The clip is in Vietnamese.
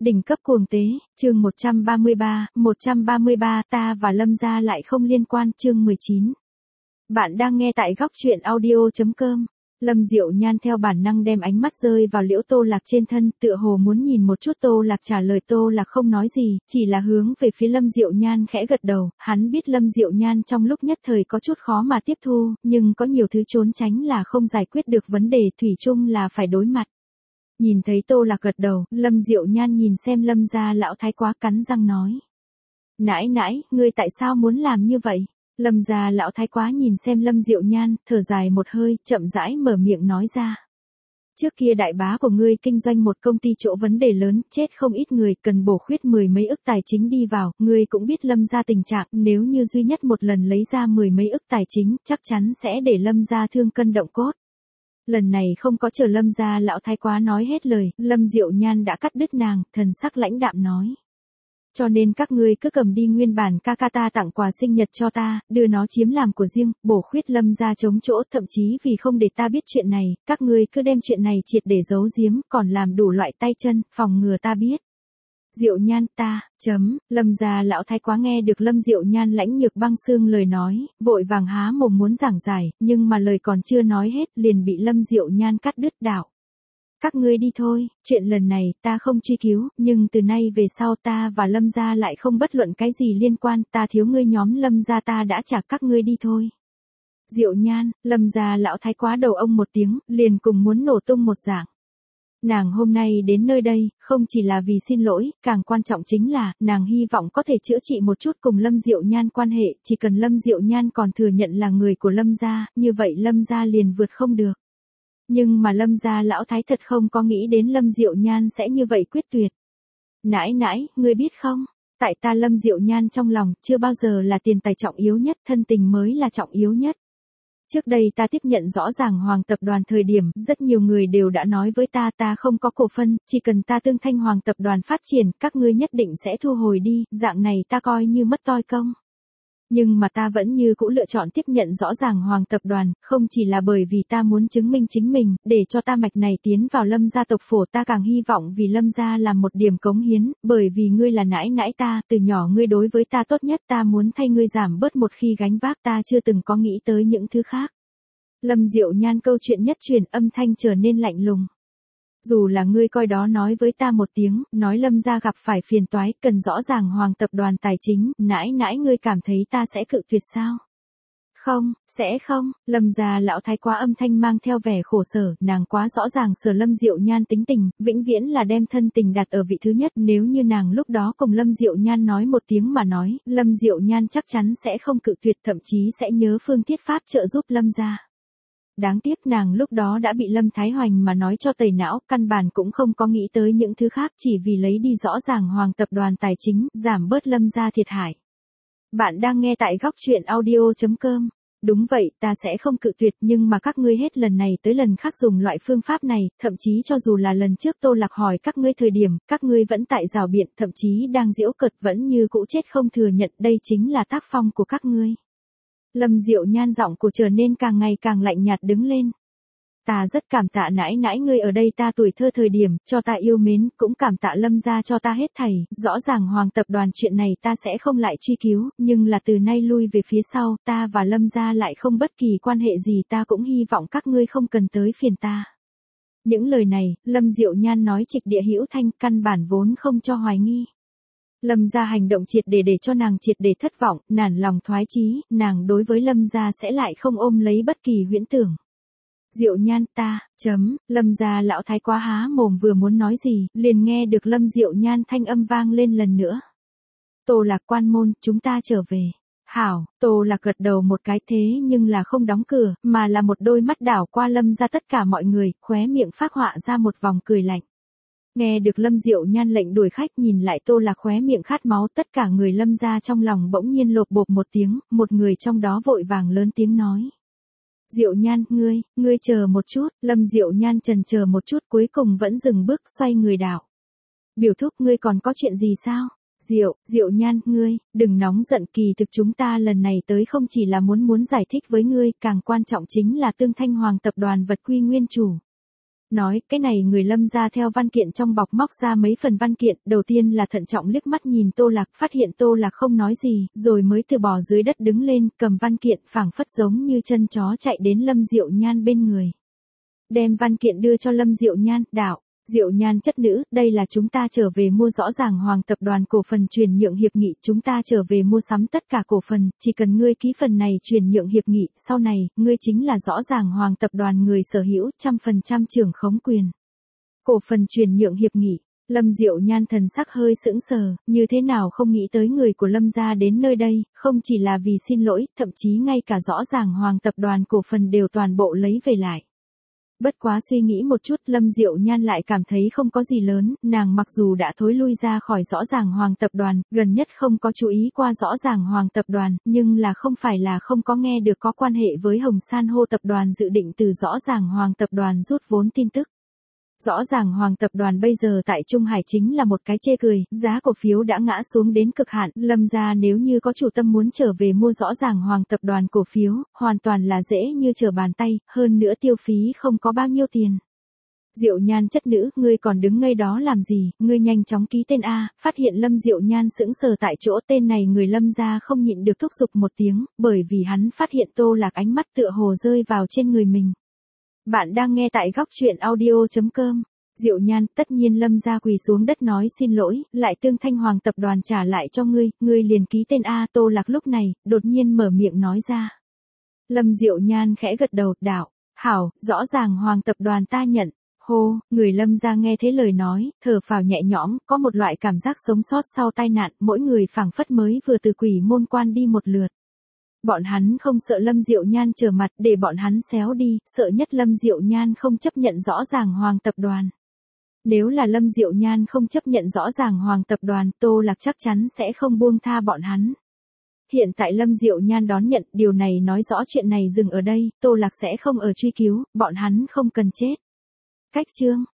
Đỉnh cấp cuồng tế, chương 133, ta và Lâm gia lại không liên quan, chương 19. Bạn đang nghe tại góc truyện audio.com. Lâm Diệu Nhan theo bản năng đem ánh mắt rơi vào Liễu Tô Lạc trên thân, tựa hồ muốn nhìn một chút Tô Lạc trả lời. Tô Lạc không nói gì, chỉ là hướng về phía Lâm Diệu Nhan khẽ gật đầu. Hắn biết Lâm Diệu Nhan trong lúc nhất thời có chút khó mà tiếp thu, nhưng có nhiều thứ trốn tránh là không giải quyết được vấn đề, thủy chung là phải đối mặt. Nhìn thấy Tô Lạc gật đầu, Lâm Diệu Nhan nhìn xem Lâm gia lão thái quá, cắn răng nói. Nãi nãi, ngươi tại sao muốn làm như vậy? Lâm gia lão thái quá nhìn xem Lâm Diệu Nhan, thở dài một hơi, chậm rãi mở miệng nói ra. Trước kia đại bá của ngươi kinh doanh một công ty chỗ vấn đề lớn, chết không ít người, cần bổ khuyết 10 mấy ức tài chính đi vào, ngươi cũng biết Lâm gia tình trạng, nếu như duy nhất một lần lấy ra 10 mấy ức tài chính, chắc chắn sẽ để Lâm gia thương cân động cốt. Lần này không có chờ Lâm gia lão thái quá nói hết lời, Lâm Diệu Nhan đã cắt đứt nàng, thần sắc lãnh đạm nói. Cho nên các ngươi cứ cầm đi nguyên bản ca ca ta tặng quà sinh nhật cho ta, đưa nó chiếm làm của riêng, bổ khuyết Lâm gia chống chỗ, thậm chí vì không để ta biết chuyện này, các ngươi cứ đem chuyện này triệt để giấu giếm, còn làm đủ loại tay chân, phòng ngừa ta biết. Diệu Nhan ta, Lâm gia lão thái quá nghe được Lâm Diệu Nhan lãnh nhược băng xương lời nói, vội vàng há mồm muốn giảng giải, nhưng mà lời còn chưa nói hết, liền bị Lâm Diệu Nhan cắt đứt đạo. Các ngươi đi thôi, chuyện lần này ta không truy cứu, nhưng từ nay về sau ta và Lâm gia lại không bất luận cái gì liên quan, ta thiếu ngươi nhóm Lâm gia ta đã trả, các ngươi đi thôi. Diệu Nhan, Lâm gia lão thái quá đầu ông một tiếng, liền cùng muốn nổ tung một dạng. Nàng hôm nay đến nơi đây, không chỉ là vì xin lỗi, càng quan trọng chính là, nàng hy vọng có thể chữa trị một chút cùng Lâm Diệu Nhan quan hệ, chỉ cần Lâm Diệu Nhan còn thừa nhận là người của Lâm gia, như vậy Lâm gia liền vượt không được. Nhưng mà Lâm gia lão thái thật không có nghĩ đến Lâm Diệu Nhan sẽ như vậy quyết tuyệt. Nãi nãi, ngươi biết không, tại ta Lâm Diệu Nhan trong lòng, chưa bao giờ là tiền tài trọng yếu nhất, thân tình mới là trọng yếu nhất. Trước đây ta tiếp nhận rõ ràng Hoàng tập đoàn thời điểm, rất nhiều người đều đã nói với ta không có cổ phân, chỉ cần ta tương thanh Hoàng tập đoàn phát triển, các ngươi nhất định sẽ thu hồi đi, dạng này ta coi như mất toi công. Nhưng mà ta vẫn như cũ lựa chọn tiếp nhận rõ ràng Hoàng tập đoàn, không chỉ là bởi vì ta muốn chứng minh chính mình, để cho ta mạch này tiến vào Lâm gia tộc phổ, ta càng hy vọng vì Lâm gia làm một điểm cống hiến, bởi vì ngươi là nãi nãi ta, từ nhỏ ngươi đối với ta tốt nhất, ta muốn thay ngươi giảm bớt một khi gánh vác, ta chưa từng có nghĩ tới những thứ khác. Lâm Diệu Nhan câu chuyện nhất truyền, âm thanh trở nên lạnh lùng. Dù là ngươi coi đó nói với ta một tiếng, nói Lâm gia gặp phải phiền toái, cần rõ ràng Hoàng tập đoàn tài chính, nãi nãi ngươi cảm thấy ta sẽ cự tuyệt sao? Không, sẽ không, Lâm gia lão thái quá âm thanh mang theo vẻ khổ sở, nàng quá rõ ràng sở Lâm Diệu Nhan tính tình, vĩnh viễn là đem thân tình đặt ở vị thứ nhất, nếu như nàng lúc đó cùng Lâm Diệu Nhan nói một tiếng mà nói, Lâm Diệu Nhan chắc chắn sẽ không cự tuyệt, thậm chí sẽ nhớ phương thiết pháp trợ giúp Lâm gia. Đáng tiếc nàng lúc đó đã bị Lâm Thái Hoành mà nói cho tẩy não, căn bản cũng không có nghĩ tới những thứ khác, chỉ vì lấy đi rõ ràng Hoàng tập đoàn tài chính, giảm bớt Lâm gia thiệt hại. Bạn đang nghe tại góc truyện audio.com. Đúng vậy, ta sẽ không cự tuyệt, nhưng mà các ngươi hết lần này tới lần khác dùng loại phương pháp này, thậm chí cho dù là lần trước Tô Lạc hỏi các ngươi thời điểm, các ngươi vẫn tại rào biện, thậm chí đang giễu cợt, vẫn như cũ chết không thừa nhận, đây chính là tác phong của các ngươi. Lâm Diệu Nhan giọng của trở nên càng ngày càng lạnh nhạt đứng lên. Ta rất cảm tạ nãi nãi ngươi ở đây ta tuổi thơ thời điểm, cho ta yêu mến, cũng cảm tạ Lâm gia cho ta hết thảy, rõ ràng Hoàng tập đoàn chuyện này ta sẽ không lại truy cứu, nhưng là từ nay lui về phía sau, ta và Lâm gia lại không bất kỳ quan hệ gì, ta cũng hy vọng các ngươi không cần tới phiền ta. Những lời này, Lâm Diệu Nhan nói trịch địa hữu thanh, căn bản vốn không cho hoài nghi. Lâm gia hành động triệt để cho nàng triệt để thất vọng, nản lòng thoái chí, nàng đối với Lâm gia sẽ lại không ôm lấy bất kỳ huyễn tưởng. Diệu Nhan ta, Lâm gia lão thái quá há mồm vừa muốn nói gì, liền nghe được Lâm Diệu Nhan thanh âm vang lên lần nữa. Tô Lạc quan môn, chúng ta trở về. Hảo, Tô Lạc gật đầu một cái, thế nhưng là không đóng cửa, mà là một đôi mắt đảo qua Lâm gia tất cả mọi người, khóe miệng phác họa ra một vòng cười lạnh. Nghe được Lâm Diệu Nhan lệnh đuổi khách, nhìn lại Tô Lạc khóe miệng khát máu, tất cả người Lâm gia trong lòng bỗng nhiên lột bột một tiếng, một người trong đó vội vàng lớn tiếng nói. Diệu Nhan, ngươi chờ một chút, Lâm Diệu Nhan chần chờ một chút cuối cùng vẫn dừng bước xoay người đảo. Biểu thúc, ngươi còn có chuyện gì sao? Diệu Nhan, đừng nóng giận, kỳ thực chúng ta lần này tới không chỉ là muốn giải thích với ngươi, càng quan trọng chính là tương thanh Hoàng tập đoàn vật quy nguyên chủ. nói, cái này người Lâm ra theo văn kiện trong bọc móc ra mấy phần văn kiện, đầu tiên là thận trọng liếc mắt nhìn Tô Lạc, phát hiện Tô Lạc không nói gì, rồi mới từ bò dưới đất đứng lên, cầm văn kiện, phảng phất giống như chân chó chạy đến Lâm Diệu Nhan bên người. Đem văn kiện đưa cho Lâm Diệu Nhan, đạo. Diệu Nhan chất nữ, đây là chúng ta trở về mua rõ ràng Hoàng tập đoàn cổ phần chuyển nhượng hiệp nghị, chúng ta trở về mua sắm tất cả cổ phần, chỉ cần ngươi ký phần này chuyển nhượng hiệp nghị, sau này, ngươi chính là rõ ràng Hoàng tập đoàn người sở hữu 100% trưởng khống quyền. Cổ phần chuyển nhượng hiệp nghị, Lâm Diệu Nhan thần sắc hơi sững sờ, như thế nào không nghĩ tới người của Lâm gia đến nơi đây, không chỉ là vì xin lỗi, thậm chí ngay cả rõ ràng Hoàng tập đoàn cổ phần đều toàn bộ lấy về lại. Bất quá suy nghĩ một chút, Lâm Diệu Nhan lại cảm thấy không có gì lớn, nàng mặc dù đã thối lui ra khỏi rõ ràng Hoàng tập đoàn, gần nhất không có chú ý qua rõ ràng Hoàng tập đoàn, nhưng là không phải là không có nghe được có quan hệ với Hồng San hô tập đoàn dự định từ rõ ràng Hoàng tập đoàn rút vốn tin tức. Rõ ràng Hoàng tập đoàn bây giờ tại Trung Hải chính là một cái chê cười, giá cổ phiếu đã ngã xuống đến cực hạn, Lâm gia nếu như có chủ tâm muốn trở về mua rõ ràng Hoàng tập đoàn cổ phiếu, hoàn toàn là dễ như trở bàn tay, hơn nữa tiêu phí không có bao nhiêu tiền. Diệu Nhan chất nữ, ngươi còn đứng ngây đó làm gì, ngươi nhanh chóng ký tên A, phát hiện Lâm Diệu Nhan sững sờ tại chỗ, tên này người Lâm gia không nhịn được thúc giục một tiếng, bởi vì hắn phát hiện Tô Lạc ánh mắt tựa hồ rơi vào trên người mình. Bạn đang nghe tại góc truyện audio.com. Diệu Nhan, tất nhiên Lâm gia quỳ xuống đất nói xin lỗi, lại tương thanh Hoàng tập đoàn trả lại cho ngươi liền ký tên A. Tô Lạc lúc này, đột nhiên mở miệng nói ra. Lâm Diệu Nhan khẽ gật đầu, đạo, hảo, rõ ràng Hoàng tập đoàn ta nhận. Hô, người Lâm gia nghe thế lời nói, thở phào nhẹ nhõm, có một loại cảm giác sống sót sau tai nạn, mỗi người phảng phất mới vừa từ quỷ môn quan đi một lượt. Bọn hắn không sợ Lâm Diệu Nhan trở mặt, để bọn hắn xéo đi, sợ nhất Lâm Diệu Nhan không chấp nhận rõ ràng Hoàng tập đoàn. Nếu là Lâm Diệu Nhan không chấp nhận rõ ràng Hoàng tập đoàn, Tô Lạc chắc chắn sẽ không buông tha bọn hắn. Hiện tại Lâm Diệu Nhan đón nhận, điều này nói rõ chuyện này dừng ở đây, Tô Lạc sẽ không ở truy cứu, bọn hắn không cần chết. Cách chương